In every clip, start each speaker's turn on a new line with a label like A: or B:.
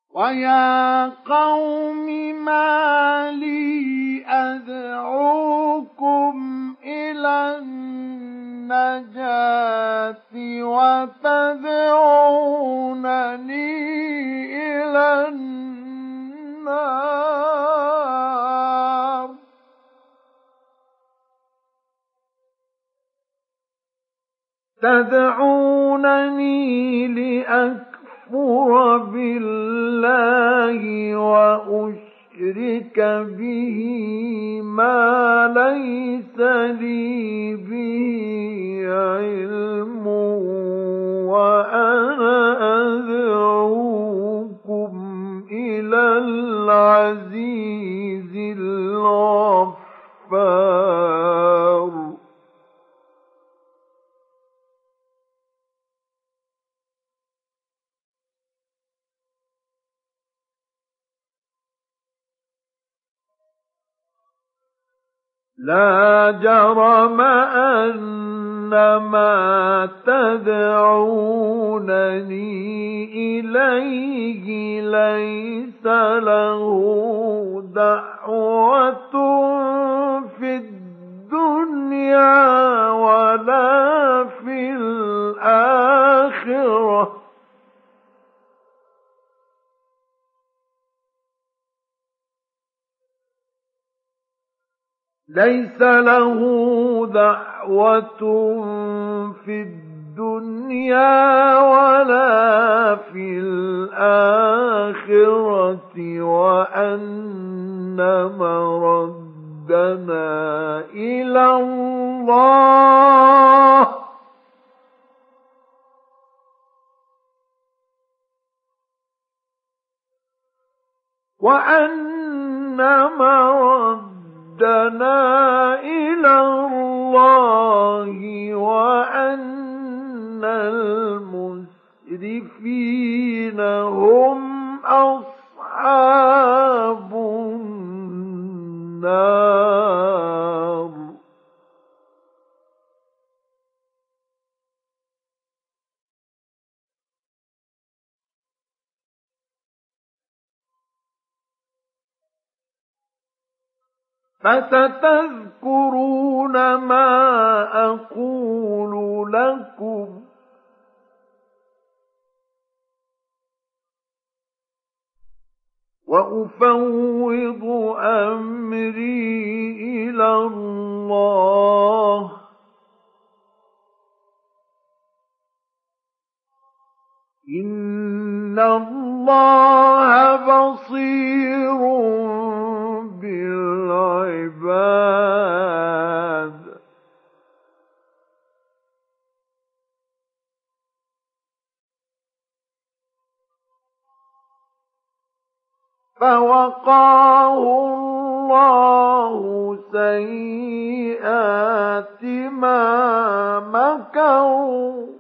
A: ويا قوم ما لي أدعوكم إلى النجاة وتدعونني إلى النار تدعونني لأكفر بالله وأشرك به ما ليس لي به علم وأنا أدعوكم إلى العزيز الغفار لا جرم أن ما تدعونني إليه ليس له دعوة في الدنيا ولا في الآخرة ليس له دعوة في الدنيا ولا في الآخرة وأن مردنا إلى الله وأن مردنا إلى الله وأن المسرفين هم أصحاب النار فستذكرون ما أقول لكم وأفوض أمري إلى الله إن الله بصير بالعباد فوقاه الله سيئات ما مكروا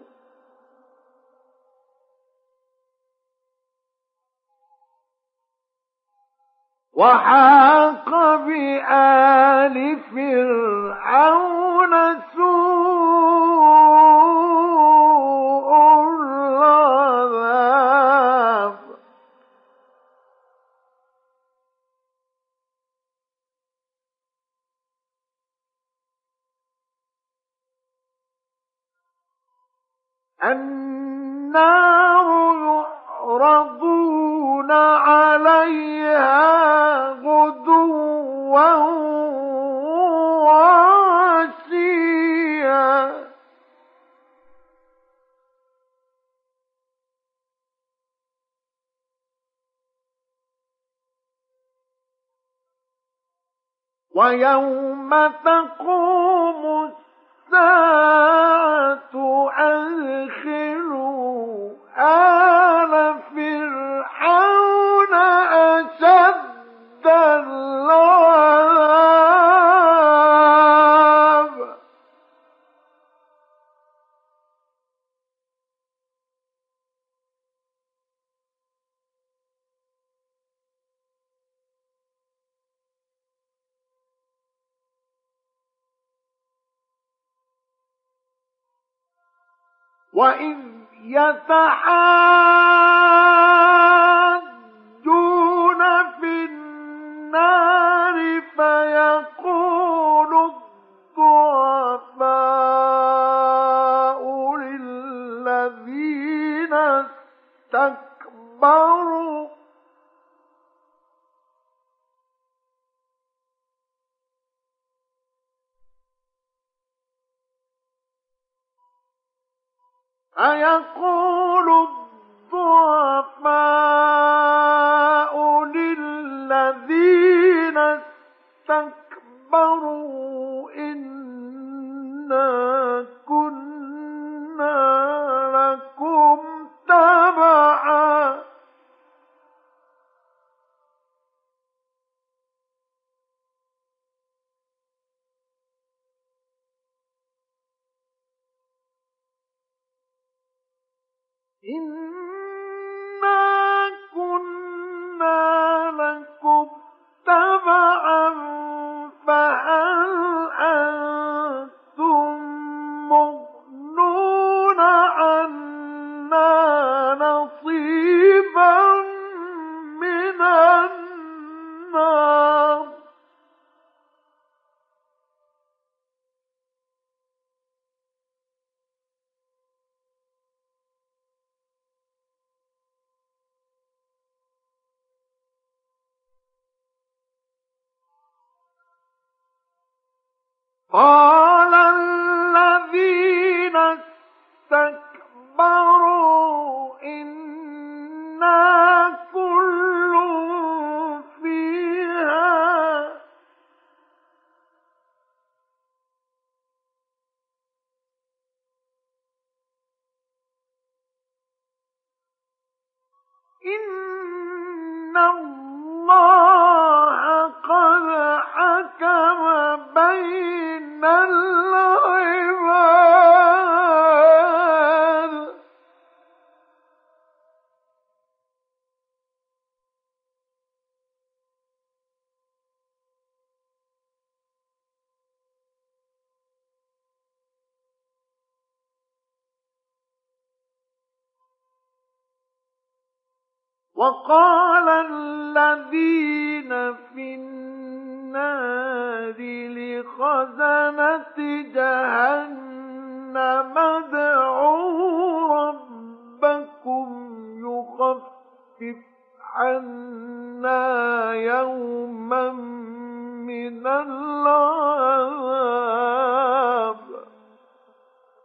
A: وحاق بآل فرعون سوء العذاب النار يعرضون عليها غدوا وعشيا ويوم تقوم الساعة أدخلوا آل فرعون أشد العذاب وإذ يتحاجون اسْتَكْبَرُوا أَيَقُولُ الضُّعَفَاءُ لِلَّذِينَ اسْتَكْبَرُوا إِنَّا كُنَّا لَكُمْ تَبَعًا إِنَّا كُنَّا لَكُمْ تَبَعًا فَهَلْ أَنتُم مُّغْنُونَ عَنَّا نَصِيبًا مِّنَ النَّارِ قَالَ الَّذِينَ اسْتَكْبَرُوا إِنَّا كُلٌّ فِيهَا إِنَّ اللَّهَ قَدْ حَكَمَ بَيْنَ الْعِبَادِ وَقَالَ الَّذِينَ فِي النَّارِ لِخَزَنَةِ جَهَنَّمَ ادْعُوا